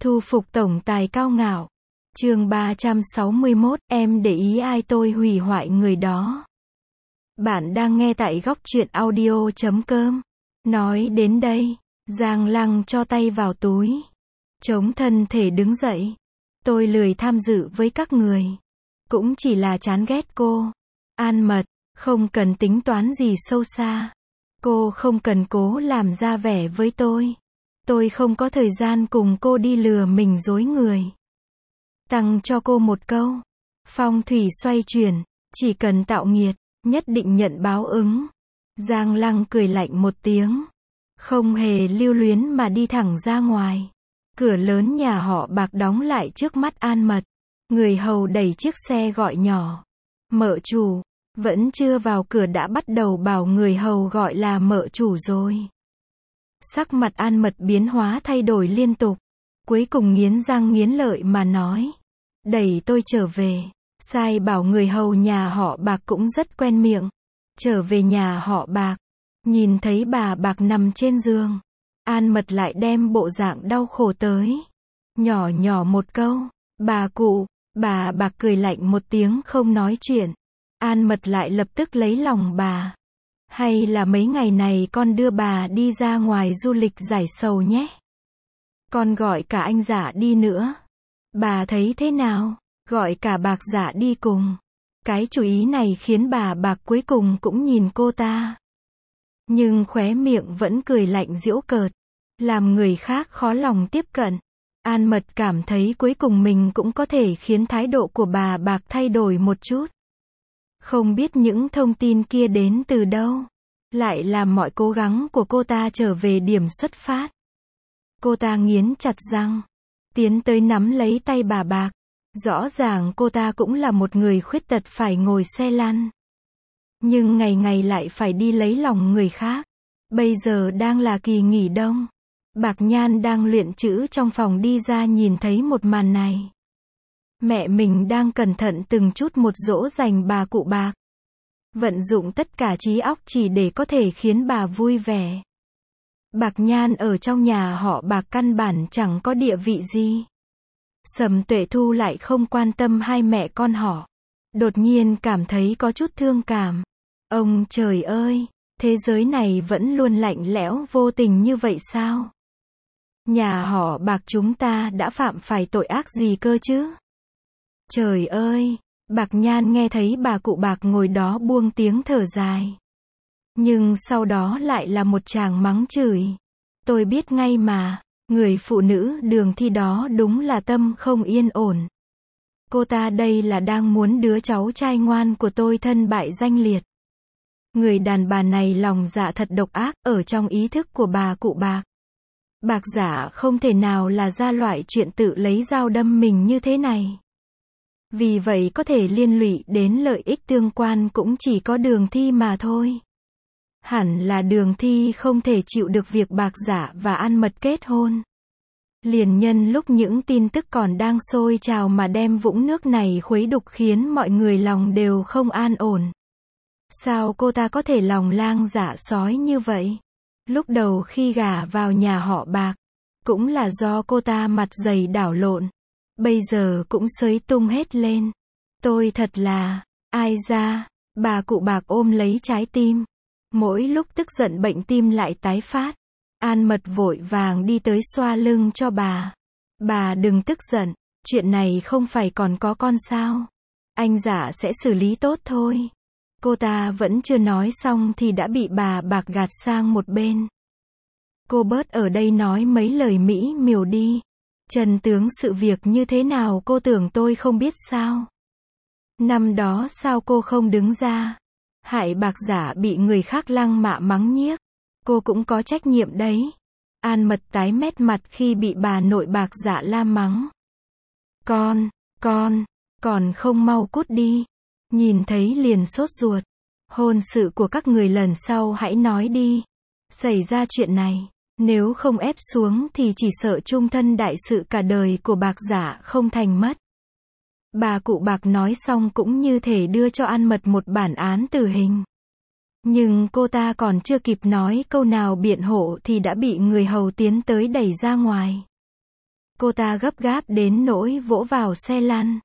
Thu phục tổng tài cao ngạo. Chương 361, em để ý ai tôi hủy hoại người đó. Bạn đang nghe tại góc truyện audio.com. Nói đến đây, Giang Lăng cho tay vào túi, chống thân thể đứng dậy. Tôi lười tham dự với các người. Cũng chỉ là chán ghét cô. An Mật, không cần tính toán gì sâu xa. Cô không cần cố làm ra vẻ với tôi. Tôi không có thời gian cùng cô đi lừa mình dối người. Tặng cho cô một câu. Phong thủy xoay chuyển, chỉ cần tạo nghiệt, nhất định nhận báo ứng. Giang Lăng cười lạnh một tiếng. Không hề lưu luyến mà đi thẳng ra ngoài. Cửa lớn nhà họ Bạc đóng lại trước mắt An Mật. Người hầu đẩy chiếc xe gọi nhỏ. Mợ chủ, vẫn chưa vào cửa đã bắt đầu bảo người hầu gọi là mợ chủ rồi. Sắc mặt An Mật biến hóa thay đổi liên tục. Cuối cùng nghiến răng nghiến lợi mà nói. Đẩy tôi trở về. Sai bảo người hầu nhà họ Bạc cũng rất quen miệng. Trở về nhà họ Bạc. Nhìn thấy bà Bạc nằm trên giường. An Mật lại đem bộ dạng đau khổ tới. Nhỏ nhỏ một câu. Bà cụ. Bà Bạc cười lạnh một tiếng không nói chuyện. An Mật lại lập tức lấy lòng bà. Hay là mấy ngày này con đưa bà đi ra ngoài du lịch giải sầu nhé. Con gọi cả anh Dạ đi nữa. Bà thấy thế nào? Gọi cả Bạc Dạ đi cùng. Cái chủ ý này khiến bà Bạc cuối cùng cũng nhìn cô ta. Nhưng khóe miệng vẫn cười lạnh giễu cợt. Làm người khác khó lòng tiếp cận. An Mật cảm thấy cuối cùng mình cũng có thể khiến thái độ của bà Bạc thay đổi một chút. Không biết những thông tin kia đến từ đâu. Lại làm mọi cố gắng của cô ta trở về điểm xuất phát. Cô ta nghiến chặt răng. Tiến tới nắm lấy tay bà Bạc. Rõ ràng cô ta cũng là một người khuyết tật phải ngồi xe lăn. Nhưng ngày ngày lại phải đi lấy lòng người khác. Bây giờ đang là kỳ nghỉ đông. Bạc Nhan đang luyện chữ trong phòng đi ra nhìn thấy một màn này. Mẹ mình đang cẩn thận từng chút một dỗ dành bà cụ Bạc. Vận dụng tất cả trí óc chỉ để có thể khiến bà vui vẻ. Bạc Nhan ở trong nhà họ Bạc căn bản chẳng có địa vị gì. Sầm Tuệ Thu lại không quan tâm hai mẹ con họ. Đột nhiên cảm thấy có chút thương cảm. Ông trời ơi, thế giới này vẫn luôn lạnh lẽo vô tình như vậy sao? Nhà họ Bạc chúng ta đã phạm phải tội ác gì cơ chứ? Trời ơi, Bạc Nhan nghe thấy bà cụ Bạc ngồi đó buông tiếng thở dài. Nhưng sau đó lại là một tràng mắng chửi. Tôi biết ngay mà, người phụ nữ Đường Thi đó đúng là tâm không yên ổn. Cô ta đây là đang muốn đứa cháu trai ngoan của tôi thân bại danh liệt. Người đàn bà này lòng dạ thật độc ác ở trong ý thức của bà cụ Bạc. Bạc Dạ không thể nào là ra loại chuyện tự lấy dao đâm mình như thế này. Vì vậy có thể liên lụy đến lợi ích tương quan cũng chỉ có Đường Thi mà thôi. Hẳn là Đường Thi không thể chịu được việc Bạc Dạ và An Mật kết hôn. Liền nhân lúc những tin tức còn đang sôi trào mà đem vũng nước này khuấy đục khiến mọi người lòng đều không an ổn. Sao cô ta có thể lòng lang dạ sói như vậy? Lúc đầu khi gả vào nhà họ Bạc, cũng là do cô ta mặt dày đảo lộn. Bây giờ cũng xới tung hết lên. Tôi thật là, ai ra, bà cụ Bạc ôm lấy trái tim. Mỗi lúc tức giận bệnh tim lại tái phát. An Mật vội vàng đi tới xoa lưng cho bà. Bà đừng tức giận, chuyện này không phải còn có con sao? Anh Dạ sẽ xử lý tốt thôi. Cô ta vẫn chưa nói xong thì đã bị bà Bạc gạt sang một bên. Cô bớt ở đây nói mấy lời mỹ miều đi. Chân tướng sự việc như thế nào cô tưởng tôi không biết sao? Năm đó sao cô không đứng ra? Hại Bạc Dạ bị người khác lăng mạ mắng nhiếc. Cô cũng có trách nhiệm đấy. An Mật tái mét mặt khi bị bà nội Bạc Dạ la mắng. Còn không mau cút đi. Nhìn thấy liền sốt ruột. Hôn sự của các người lần sau hãy nói đi. Xảy ra chuyện này, nếu không ép xuống thì chỉ sợ chung thân đại sự cả đời của Bạc Dạ không thành mất. Bà cụ Bạc nói xong cũng như thể đưa cho An Mật một bản án tử hình. Nhưng cô ta còn chưa kịp nói câu nào biện hộ thì đã bị người hầu tiến tới đẩy ra ngoài. Cô ta gấp gáp đến nỗi vỗ vào xe lăn.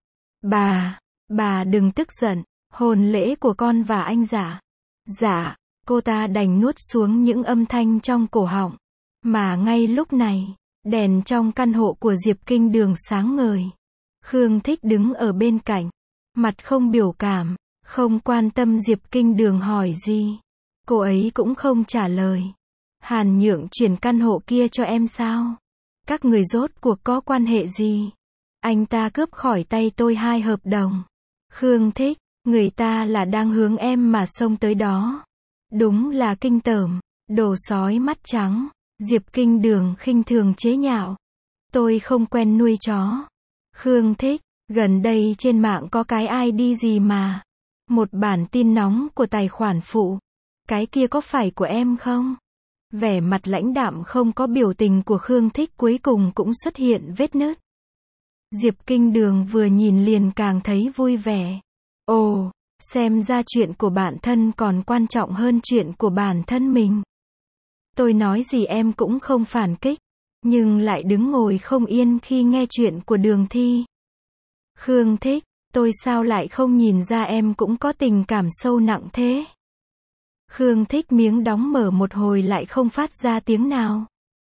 Bà đừng tức giận, hôn lễ của con và anh Dạ. Dạ, cô ta đành nuốt xuống những âm thanh trong cổ họng. Mà ngay lúc này, đèn trong căn hộ của Diệp Kinh Đường sáng ngời. Khương Thích đứng ở bên cạnh, mặt không biểu cảm, không quan tâm Diệp Kinh Đường hỏi gì. Cô ấy cũng không trả lời. Hàn Nhượng chuyển căn hộ kia cho em sao? Các người rốt cuộc có quan hệ gì? Anh ta cướp khỏi tay tôi 2 hợp đồng. Khương Thích, người ta là đang hướng em mà xông tới đó. Đúng là kinh tởm, đồ sói mắt trắng. Diệp Kinh Đường khinh thường chế nhạo. Tôi không quen nuôi chó. Khương Thích, gần đây trên mạng có cái ID gì mà. Một bản tin nóng của tài khoản phụ. Cái kia có phải của em không? Vẻ mặt lãnh đạm không có biểu tình của Khương Thích cuối cùng cũng xuất hiện vết nứt. Diệp Kinh Đường vừa nhìn liền càng thấy vui vẻ. Ồ, xem ra chuyện của bạn thân còn quan trọng hơn chuyện của bản thân mình. Tôi nói gì em cũng không phản kích, nhưng lại đứng ngồi không yên khi nghe chuyện của Đường Thi. Khương Thích, tôi sao lại không nhìn ra em cũng có tình cảm sâu nặng thế? Khương Thích miếng đóng mở một hồi lại không phát ra tiếng nào.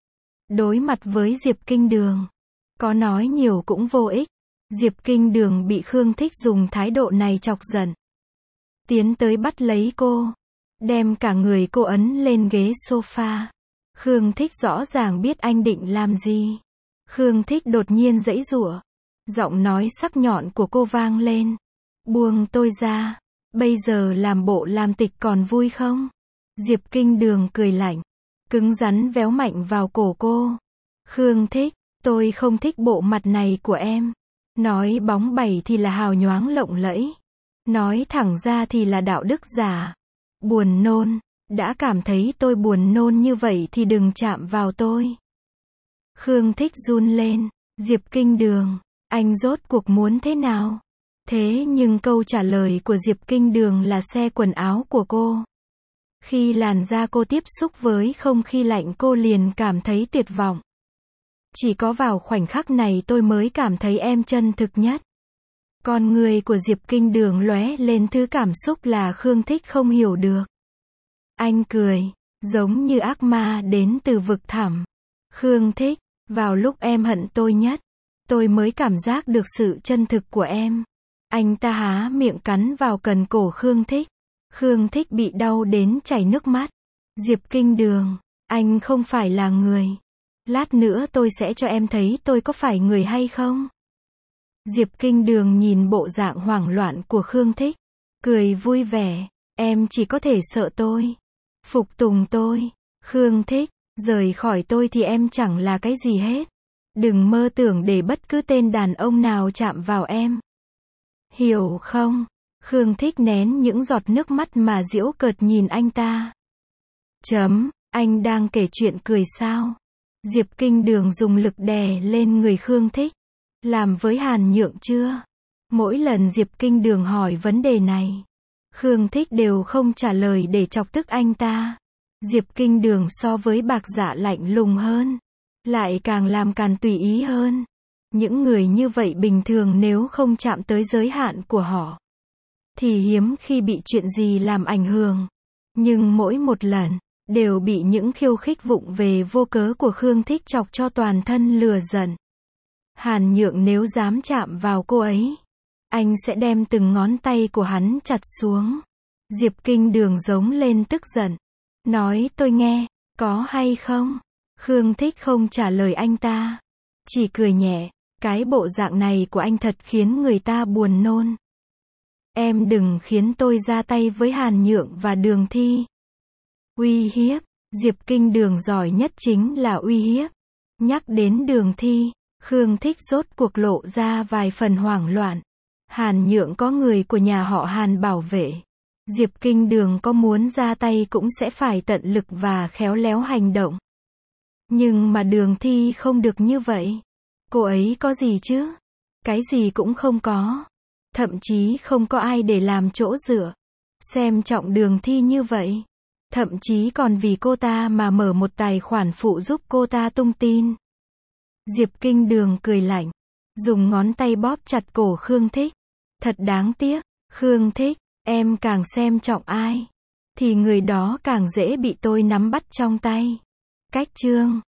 Đối mặt với Diệp Kinh Đường, có nói nhiều cũng vô ích. Diệp Kinh Đường bị Khương Thích dùng thái độ này chọc giận. Tiến tới bắt lấy cô, đem cả người cô ấn lên ghế sofa. Khương Thích rõ ràng biết anh định làm gì. Khương Thích đột nhiên giãy giụa. Giọng nói sắc nhọn của cô vang lên. Buông tôi ra. Bây giờ làm bộ làm tịch còn vui không? Diệp Kinh Đường cười lạnh. Cứng rắn véo mạnh vào cổ cô. Khương Thích, tôi không thích bộ mặt này của em. Nói bóng bẩy thì là hào nhoáng lộng lẫy. Nói thẳng ra thì là đạo đức giả. Buồn nôn. Đã cảm thấy tôi buồn nôn như vậy thì đừng chạm vào tôi. Khương Thích run lên. Diệp Kinh Đường, anh rốt cuộc muốn thế nào? Thế nhưng câu trả lời của Diệp Kinh Đường là xe quần áo của cô. Khi làn da cô tiếp xúc với không khí lạnh cô liền cảm thấy tuyệt vọng. Chỉ có vào khoảnh khắc này tôi mới cảm thấy em chân thực nhất. Con người của Diệp Kinh Đường lóe lên thứ cảm xúc là Khương Thích không hiểu được. Anh cười, giống như ác ma đến từ vực thẳm. Khương Thích, vào lúc em hận tôi nhất, tôi mới cảm giác được sự chân thực của em. Anh ta há miệng cắn vào cần cổ Khương Thích. Khương Thích bị đau đến chảy nước mắt. Diệp Kinh Đường, anh không phải là người. Lát nữa tôi sẽ cho em thấy tôi có phải người hay không. Diệp Kinh Đường nhìn bộ dạng hoảng loạn của Khương Thích. Cười vui vẻ, em chỉ có thể sợ tôi. Phục tùng tôi. Khương Thích, rời khỏi tôi thì em chẳng là cái gì hết. Đừng mơ tưởng để bất cứ tên đàn ông nào chạm vào em. Hiểu không? Khương Thích nén những giọt nước mắt mà giễu cợt nhìn anh ta. Anh đang kể chuyện cười sao? Diệp Kinh Đường dùng lực đè lên người Khương Thích. Làm với Hàn Nhượng chưa? Mỗi lần Diệp Kinh Đường hỏi vấn đề này, Khương Thích đều không trả lời để chọc tức anh ta. Diệp Kinh Đường so với Bạc Dạ lạnh lùng hơn, lại càng làm càn tùy ý hơn. Những người như vậy bình thường nếu không chạm tới giới hạn của họ, thì hiếm khi bị chuyện gì làm ảnh hưởng. Nhưng mỗi một lần, đều bị những khiêu khích vụng về vô cớ của Khương Thích chọc cho toàn thân lừa giận. Hàn Nhượng nếu dám chạm vào cô ấy, anh sẽ đem từng ngón tay của hắn chặt xuống. Diệp Kinh Đường giống lên tức giận. Nói tôi nghe, có hay không? Khương Thích không trả lời anh ta. Chỉ cười nhẹ. Cái bộ dạng này của anh thật khiến người ta buồn nôn. Em đừng khiến tôi ra tay với Hàn Nhượng và Đường Thi. Uy hiếp. Diệp Kinh Đường giỏi nhất chính là uy hiếp. Nhắc đến Đường Thi, Khương Thích rốt cuộc lộ ra vài phần hoảng loạn. Hàn Nhượng có người của nhà họ Hàn bảo vệ. Diệp Kinh Đường có muốn ra tay cũng sẽ phải tận lực và khéo léo hành động. Nhưng mà Đường Thi không được như vậy. Cô ấy có gì chứ? Cái gì cũng không có. Thậm chí không có ai để làm chỗ dựa. Xem trọng Đường Thi như vậy. Thậm chí còn vì cô ta mà mở một tài khoản phụ giúp cô ta tung tin. Diệp Kinh Đường cười lạnh, dùng ngón tay bóp chặt cổ Khương Thích. Thật đáng tiếc, Khương Thích, em càng xem trọng ai, thì người đó càng dễ bị tôi nắm bắt trong tay. Cách chương